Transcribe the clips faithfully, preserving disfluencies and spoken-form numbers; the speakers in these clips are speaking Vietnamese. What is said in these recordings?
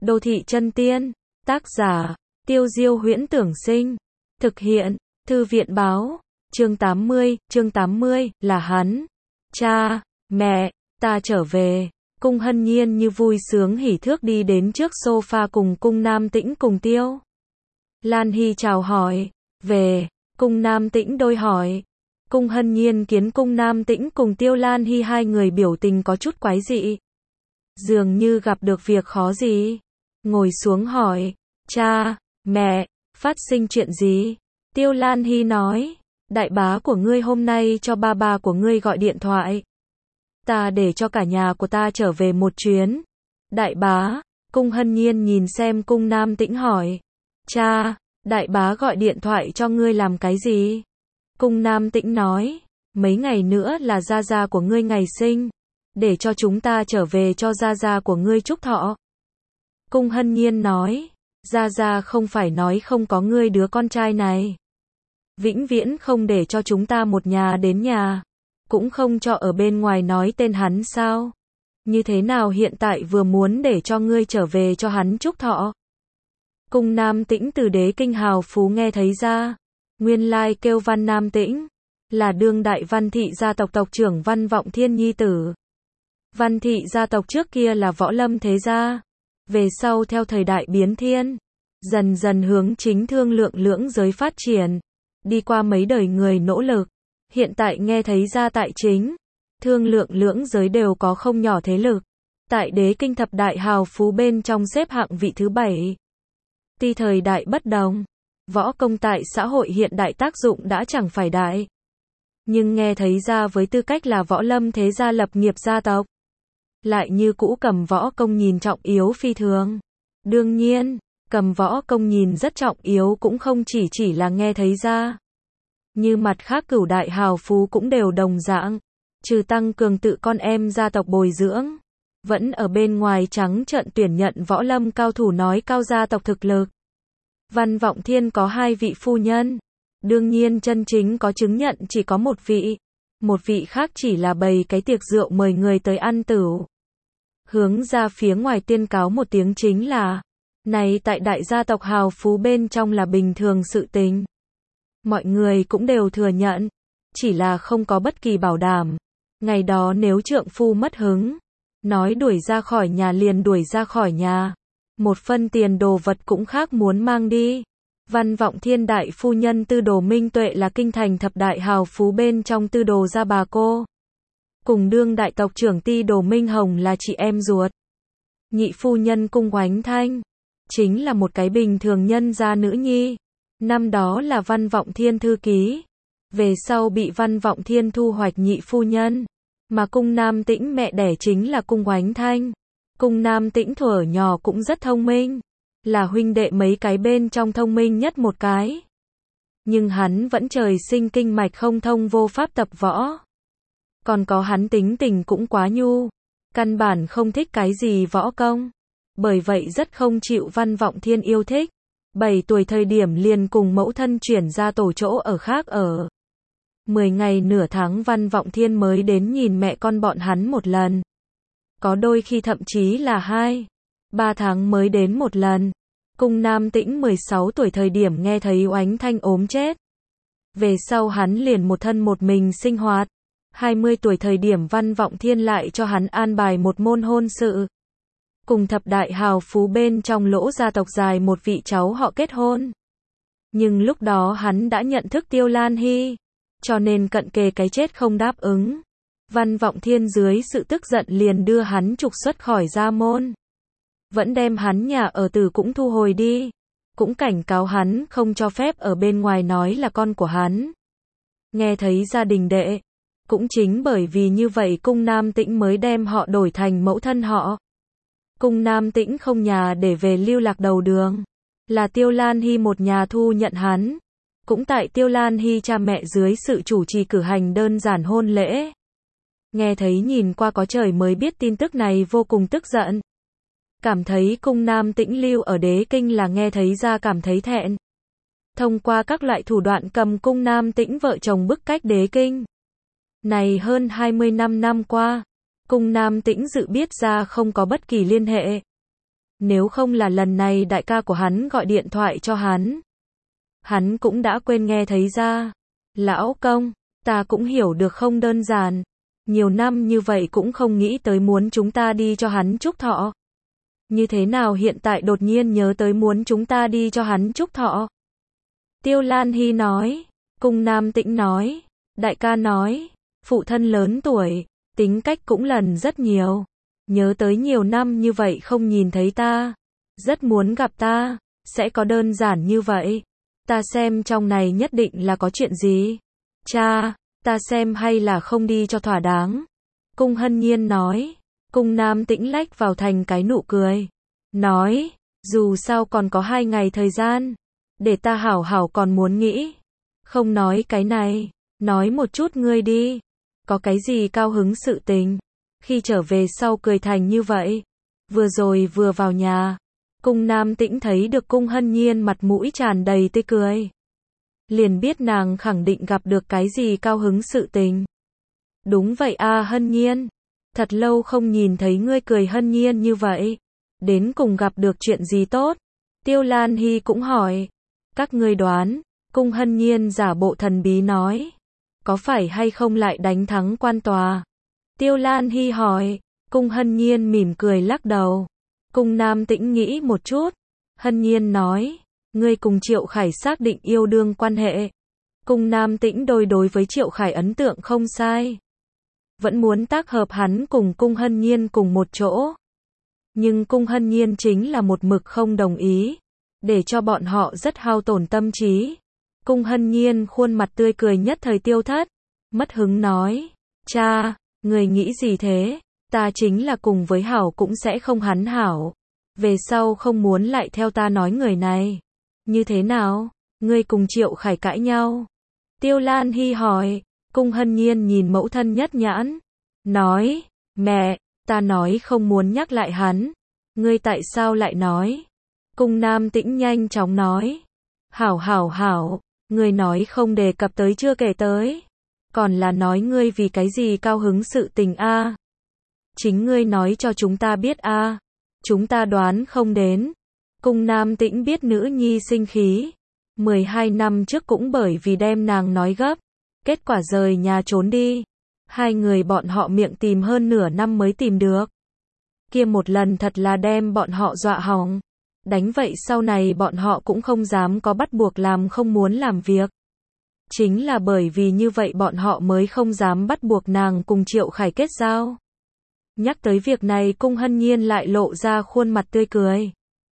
Đô thị chân tiên, tác giả, Tiêu Diêu Huyễn Tưởng Sinh, thực hiện, Thư viện Báo, chương tám mươi, chương tám mươi, là hắn. Cha, mẹ, ta trở về. Cung Hân Nhiên như vui sướng hỉ thước đi đến trước sofa cùng Cung Nam Tĩnh cùng Tiêu Lan Hy chào hỏi, về, Cung Nam Tĩnh đôi hỏi. Cung Hân Nhiên kiến Cung Nam Tĩnh cùng Tiêu Lan Hy hai người biểu tình có chút quái dị. Dường như gặp được việc khó gì. Ngồi xuống hỏi, cha, mẹ, phát sinh chuyện gì? Tiêu Lan Hy nói, đại bá của ngươi hôm nay cho ba ba của ngươi gọi điện thoại. Ta để cho cả nhà của ta trở về một chuyến. Đại bá, Cung Hân Nhiên nhìn xem Cung Nam Tĩnh hỏi, cha, đại bá gọi điện thoại cho ngươi làm cái gì? Cung Nam Tĩnh nói, mấy ngày nữa là gia gia của ngươi ngày sinh, để cho chúng ta trở về cho gia gia của ngươi chúc thọ. Cung Hân Nhiên nói, gia gia không phải nói không có ngươi đứa con trai này. Vĩnh viễn không để cho chúng ta một nhà đến nhà, cũng không cho ở bên ngoài nói tên hắn sao? Như thế nào hiện tại vừa muốn để cho ngươi trở về cho hắn chúc thọ? Cung Nam Tĩnh từ Đế Kinh hào phú nghe thấy ra, nguyên lai kêu Văn Nam Tĩnh, là đương đại Văn thị gia tộc tộc trưởng Văn Vọng Thiên nhi tử. Văn thị gia tộc trước kia là võ lâm thế gia, về sau theo thời đại biến thiên, dần dần hướng chính thương lượng lưỡng giới phát triển, đi qua mấy đời người nỗ lực, hiện tại nghe thấy ra tại chính, thương lượng lưỡng giới đều có không nhỏ thế lực, tại Đế Kinh thập đại hào phú bên trong xếp hạng vị thứ bảy. Tuy thời đại bất đồng, võ công tại xã hội hiện đại tác dụng đã chẳng phải đại, nhưng nghe thấy ra với tư cách là võ lâm thế gia lập nghiệp gia tộc, lại như cũ cầm võ công nhìn trọng yếu phi thường. Đương nhiên, cầm võ công nhìn rất trọng yếu cũng không chỉ chỉ là nghe thấy ra. Như mặt khác cửu đại hào phú cũng đều đồng dạng, trừ tăng cường tự con em gia tộc bồi dưỡng, vẫn ở bên ngoài trắng trợn tuyển nhận võ lâm cao thủ nói cao gia tộc thực lực. Văn Vọng Thiên có hai vị phu nhân, đương nhiên chân chính có chứng nhận chỉ có một vị, một vị khác chỉ là bày cái tiệc rượu mời người tới ăn tửu. Hướng ra phía ngoài tuyên cáo một tiếng chính là, này tại đại gia tộc hào phú bên trong là bình thường sự tình. Mọi người cũng đều thừa nhận, chỉ là không có bất kỳ bảo đảm. Ngày đó nếu trượng phu mất hứng, nói đuổi ra khỏi nhà liền đuổi ra khỏi nhà. Một phân tiền đồ vật cũng khác muốn mang đi. Văn Vọng Thiên đại phu nhân Tư Đồ Minh Tuệ là kinh thành thập đại hào phú bên trong Tư Đồ gia bà cô. Cùng đương đại tộc trưởng Ti Đồ Minh Hồng là chị em ruột. Nhị phu nhân Cung Oánh Thanh, chính là một cái bình thường nhân gia nữ nhi. Năm đó là Văn Vọng Thiên thư ký. Về sau bị Văn Vọng Thiên thu hoạch nhị phu nhân. Mà Cung Nam Tĩnh mẹ đẻ chính là Cung Oánh Thanh. Cung Nam Tĩnh thuở nhỏ cũng rất thông minh, là huynh đệ mấy cái bên trong thông minh nhất một cái. Nhưng hắn vẫn trời sinh kinh mạch không thông vô pháp tập võ. Còn có hắn tính tình cũng quá nhu, căn bản không thích cái gì võ công. Bởi vậy rất không chịu Văn Vọng Thiên yêu thích. bảy tuổi thời điểm liền cùng mẫu thân chuyển ra tổ chỗ ở khác ở. mười ngày nửa tháng Văn Vọng Thiên mới đến nhìn mẹ con bọn hắn một lần. Có đôi khi thậm chí là hai, ba tháng mới đến một lần. Cung Nam Tĩnh mười sáu tuổi thời điểm nghe thấy Oánh Thanh ốm chết. Về sau hắn liền một thân một mình sinh hoạt. hai mươi tuổi thời điểm Văn Vọng Thiên lại cho hắn an bài một môn hôn sự. Cùng thập đại hào phú bên trong Lỗ gia tộc dài một vị cháu họ kết hôn. Nhưng lúc đó hắn đã nhận thức Tiêu Lan Hy, cho nên cận kề cái chết không đáp ứng. Văn Vọng Thiên dưới sự tức giận liền đưa hắn trục xuất khỏi gia môn. Vẫn đem hắn nhà ở tử cũng thu hồi đi. Cũng cảnh cáo hắn không cho phép ở bên ngoài nói là con của hắn. Nghe thấy gia đình đệ. Cũng chính bởi vì như vậy Cung Nam Tĩnh mới đem họ đổi thành mẫu thân họ. Cung Nam Tĩnh không nhà để về lưu lạc đầu đường. Là Tiêu Lan Hy một nhà thu nhận hắn. Cũng tại Tiêu Lan Hy cha mẹ dưới sự chủ trì cử hành đơn giản hôn lễ. Nghe thấy nhìn qua có trời mới biết tin tức này vô cùng tức giận. Cảm thấy Cung Nam Tĩnh lưu ở Đế Kinh là nghe thấy ra cảm thấy thẹn. Thông qua các loại thủ đoạn cầm Cung Nam Tĩnh vợ chồng bức cách Đế Kinh. Này hơn hai mươi năm năm qua, Cung Nam Tĩnh dự biết ra không có bất kỳ liên hệ. Nếu không là lần này đại ca của hắn gọi điện thoại cho hắn, hắn cũng đã quên nghe thấy ra. Lão công, ta cũng hiểu được không đơn giản. Nhiều năm như vậy cũng không nghĩ tới muốn chúng ta đi cho hắn chúc thọ. Như thế nào hiện tại đột nhiên nhớ tới muốn chúng ta đi cho hắn chúc thọ? Tiêu Lan Hy nói. Cung Nam Tĩnh nói. Đại ca nói. Phụ thân lớn tuổi, tính cách cũng lần rất nhiều. Nhớ tới nhiều năm như vậy không nhìn thấy ta. Rất muốn gặp ta. Sẽ có đơn giản như vậy. Ta xem trong này nhất định là có chuyện gì. Cha, ta xem hay là không đi cho thỏa đáng. Cung Hân Nhiên nói. Cung Nam Tĩnh lách vào thành cái nụ cười. Nói, dù sao còn có hai ngày thời gian. Để ta hảo hảo còn muốn nghĩ. Không nói cái này, nói một chút ngươi đi. Có cái gì cao hứng sự tình. Khi trở về sau cười thành như vậy. Vừa rồi vừa vào nhà. Cung Nam Tĩnh thấy được Cung Hân Nhiên mặt mũi tràn đầy tươi cười. Liền biết nàng khẳng định gặp được cái gì cao hứng sự tình. Đúng vậy a Hân Nhiên. Thật lâu không nhìn thấy ngươi cười Hân Nhiên như vậy. Đến cùng gặp được chuyện gì tốt? Tiêu Lan Hy cũng hỏi. Các ngươi đoán. Cung Hân Nhiên giả bộ thần bí nói. Có phải hay không lại đánh thắng quan tòa? Tiêu Lan Hy hỏi. Cung Hân Nhiên mỉm cười lắc đầu. Cung Nam Tĩnh nghĩ một chút. Hân Nhiên nói. Ngươi cùng Triệu Khải xác định yêu đương quan hệ. Cung Nam Tĩnh đôi đối với Triệu Khải ấn tượng không sai. Vẫn muốn tác hợp hắn cùng Cung Hân Nhiên cùng một chỗ. Nhưng Cung Hân Nhiên chính là một mực không đồng ý. Để cho bọn họ rất hao tổn tâm trí. Cung Hân Nhiên khuôn mặt tươi cười nhất thời tiêu thất. Mất hứng nói. Cha, người nghĩ gì thế? Ta chính là cùng với Hảo cũng sẽ không hắn hảo. Về sau không muốn lại theo ta nói người này. Như thế nào? Ngươi cùng Triệu Khải cãi nhau? Tiêu Lan Hy hỏi. Cung Hân Nhiên nhìn mẫu thân nhất nhãn. Nói. Mẹ, ta nói không muốn nhắc lại hắn. Ngươi tại sao lại nói? Cung Nam Tĩnh nhanh chóng nói. Hảo hảo hảo. Ngươi nói không đề cập tới chưa kể tới. Còn là nói ngươi vì cái gì cao hứng sự tình a? Chính ngươi nói cho chúng ta biết a. Chúng ta đoán không đến. Cung Nam Tĩnh biết nữ nhi sinh khí. mười hai năm trước cũng bởi vì đem nàng nói gấp. Kết quả rời nhà trốn đi. Hai người bọn họ miệng tìm hơn nửa năm mới tìm được. Kia một lần thật là đem bọn họ dọa hỏng. Đánh vậy sau này bọn họ cũng không dám có bắt buộc làm không muốn làm việc. Chính là bởi vì như vậy bọn họ mới không dám bắt buộc nàng cùng Triệu Khải kết giao. Nhắc tới việc này Cung Hân Nhiên lại lộ ra khuôn mặt tươi cười.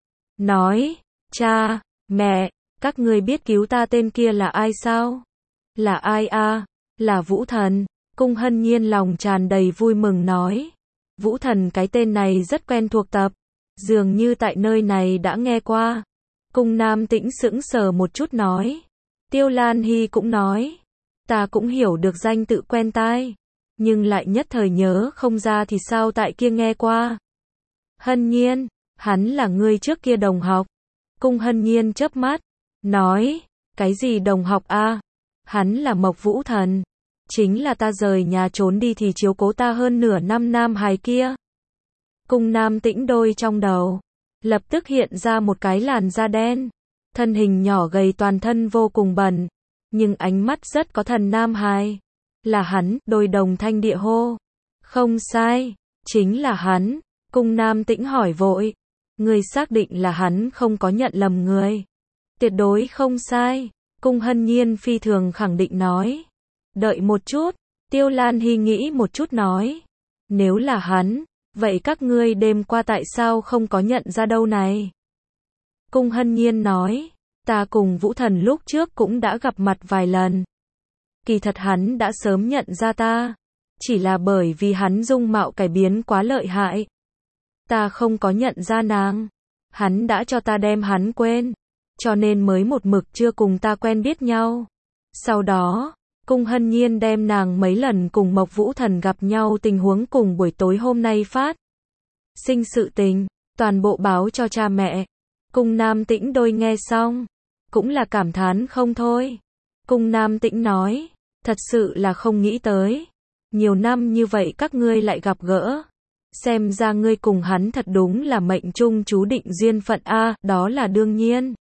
Nói, cha, mẹ, các ngươi biết cứu ta tên kia là ai sao? Là ai a? Là Vũ Thần. Cung Hân Nhiên lòng tràn đầy vui mừng nói. Vũ Thần cái tên này rất quen thuộc tập. Dường như tại nơi này đã nghe qua. Cung Nam Tĩnh sững sờ một chút nói. Tiêu Lan Hy cũng nói. Ta cũng hiểu được danh tự quen tai. Nhưng lại nhất thời nhớ không ra thì sao tại kia nghe qua. Hân Nhiên, hắn là ngươi trước kia đồng học. Cung Hân Nhiên chớp mắt. Nói, cái gì đồng học a? Hắn là Mộc Vũ Thần. Chính là ta rời nhà trốn đi thì chiếu cố ta hơn nửa năm nam hài kia. Cung Nam Tĩnh đôi trong đầu. Lập tức hiện ra một cái làn da đen. Thân hình nhỏ gầy toàn thân vô cùng bẩn. Nhưng ánh mắt rất có thần nam hài. Là hắn, đôi đồng thanh địa hô. Không sai, chính là hắn. Cung Nam Tĩnh hỏi vội. Người xác định là hắn không có nhận lầm người. Tuyệt đối không sai. Cung Hân Nhiên phi thường khẳng định nói. Đợi một chút. Tiêu Lan Hy nghĩ một chút nói. Nếu là hắn, vậy các ngươi đêm qua tại sao không có nhận ra đâu này? Cung Hân Nhiên nói. Ta cùng Vũ Thần lúc trước cũng đã gặp mặt vài lần. Kỳ thật hắn đã sớm nhận ra ta. Chỉ là bởi vì hắn dung mạo cải biến quá lợi hại. Ta không có nhận ra nàng. Hắn đã cho ta đem hắn quên. Cho nên mới một mực chưa cùng ta quen biết nhau. Sau đó, Cung Hân Nhiên đem nàng mấy lần cùng Mộc Vũ Thần gặp nhau tình huống cùng buổi tối hôm nay phát. Sinh sự tình, toàn bộ báo cho cha mẹ. Cung Nam Tĩnh đôi nghe xong. Cũng là cảm thán không thôi. Cung Nam Tĩnh nói. Thật sự là không nghĩ tới. Nhiều năm như vậy các ngươi lại gặp gỡ. xem ra ngươi cùng hắn thật đúng là mệnh chung chú định duyên phận a, đó là đương nhiên.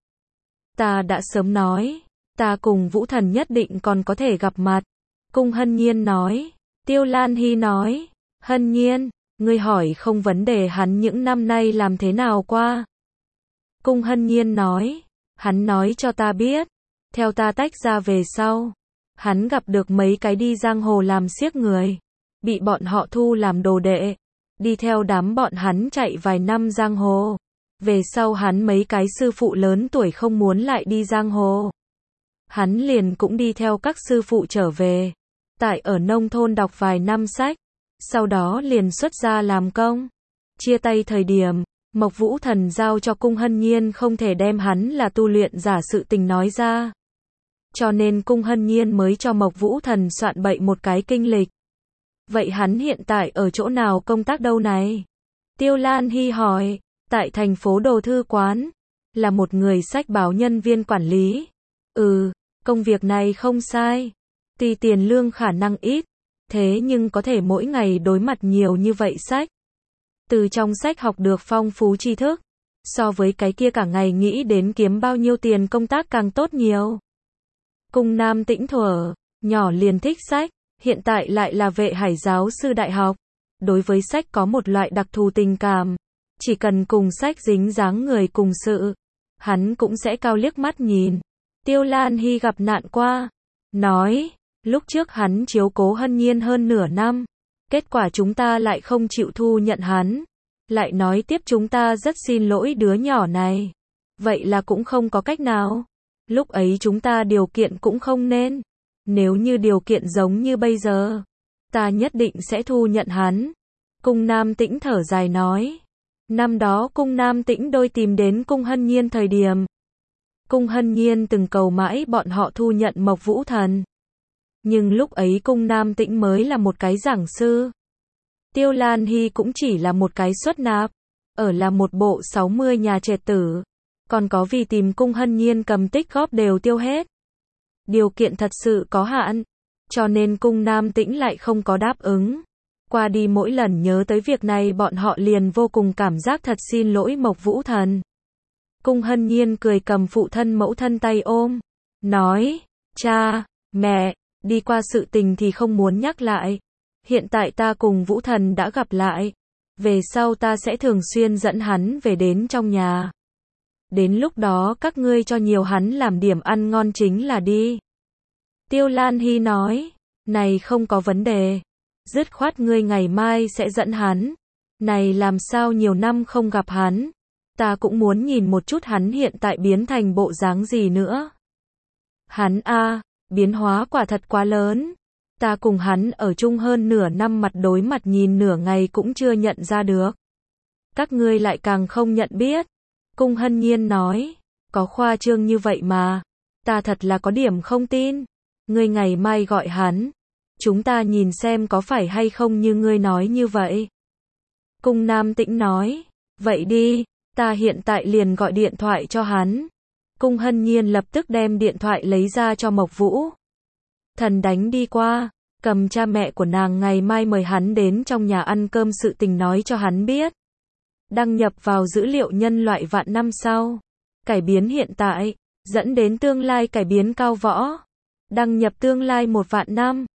Ta đã sớm nói, ta cùng Vũ Thần nhất định còn có thể gặp mặt. Cung Hân Nhiên nói. Tiêu Lan Hy nói, Hân Nhiên, ngươi hỏi không vấn đề hắn những năm nay làm thế nào qua. Cung Hân Nhiên nói, hắn nói cho ta biết, theo ta tách ra về sau, hắn gặp được mấy cái đi giang hồ làm xiếc người, bị bọn họ thu làm đồ đệ, đi theo đám bọn hắn chạy vài năm giang hồ. Về sau hắn mấy cái sư phụ lớn tuổi không muốn lại đi giang hồ. Hắn liền cũng đi theo các sư phụ trở về, tại ở nông thôn đọc vài năm sách, sau đó liền xuất gia làm công. Chia tay thời điểm, Mộc Vũ Thần giao cho Cung Hân Nhiên không thể đem hắn là tu luyện giả sự tình nói ra. Cho nên Cung Hân Nhiên mới cho Mộc Vũ Thần soạn bậy một cái kinh lịch. Vậy hắn hiện tại ở chỗ nào công tác đâu này? Tiêu Lan Hy hỏi, tại thành phố Đồ Thư Quán, là một người sách báo nhân viên quản lý. Ừ, công việc này không sai. Tuy tiền lương khả năng ít, thế nhưng có thể mỗi ngày đối mặt nhiều như vậy sách. Từ trong sách học được phong phú tri thức, so với cái kia cả ngày nghĩ đến kiếm bao nhiêu tiền công tác càng tốt nhiều. Cung Nam Tĩnh thuở nhỏ liền thích sách, hiện tại lại là vệ hải giáo sư đại học. Đối với sách có một loại đặc thù tình cảm, chỉ cần cùng sách dính dáng người cùng sự, hắn cũng sẽ cao liếc mắt nhìn. Tiêu Lan Hy gặp nạn qua, nói, lúc trước hắn chiếu cố Hân Nhiên hơn nửa năm, kết quả chúng ta lại không chịu thu nhận hắn, lại nói tiếp chúng ta rất xin lỗi đứa nhỏ này. Vậy là cũng không có cách nào. Lúc ấy chúng ta điều kiện cũng không nên. Nếu như điều kiện giống như bây giờ, ta nhất định sẽ thu nhận hắn. Cung Nam Tĩnh thở dài nói. Năm đó Cung Nam Tĩnh đôi tìm đến Cung Hân Nhiên thời điểm, Cung Hân Nhiên từng cầu mãi bọn họ thu nhận Mộc Vũ Thần. Nhưng lúc ấy Cung Nam Tĩnh mới là một cái giảng sư. Tiêu Lan Hy cũng chỉ là một cái xuất nạp, ở là một bộ sáu mươi nhà trẻ tử, còn có vì tìm Cung Hân Nhiên cầm tích góp đều tiêu hết. Điều kiện thật sự có hạn, cho nên Cung Nam Tĩnh lại không có đáp ứng. Qua đi mỗi lần nhớ tới việc này bọn họ liền vô cùng cảm giác thật xin lỗi Mộc Vũ Thần. Cung Hân Nhiên cười cầm phụ thân mẫu thân tay ôm, nói, cha, mẹ, đi qua sự tình thì không muốn nhắc lại. Hiện tại ta cùng Vũ Thần đã gặp lại, về sau ta sẽ thường xuyên dẫn hắn về đến trong nhà. Đến lúc đó các ngươi cho nhiều hắn làm điểm ăn ngon chính là đi. Tiêu Lan Hy nói, này không có vấn đề. Dứt khoát ngươi ngày mai sẽ dẫn hắn. Này làm sao nhiều năm không gặp hắn. Ta cũng muốn nhìn một chút hắn hiện tại biến thành bộ dáng gì nữa. Hắn a, biến hóa quả thật quá lớn. Ta cùng hắn ở chung hơn nửa năm mặt đối mặt nhìn nửa ngày cũng chưa nhận ra được. Các ngươi lại càng không nhận biết. Cung Hân Nhiên nói, có khoa trương như vậy mà. Ta thật là có điểm không tin. Ngươi ngày mai gọi hắn. Chúng ta nhìn xem có phải hay không như ngươi nói như vậy. Cung Nam Tĩnh nói, vậy đi, ta hiện tại liền gọi điện thoại cho hắn. Cung Hân Nhiên lập tức đem điện thoại lấy ra cho Mộc Vũ Thần đánh đi qua, cầm cha mẹ của nàng ngày mai mời hắn đến trong nhà ăn cơm sự tình nói cho hắn biết. Đăng nhập vào dữ liệu nhân loại vạn năm sau. Cải biến hiện tại, dẫn đến tương lai cải biến cao võ. Đăng nhập tương lai một vạn năm.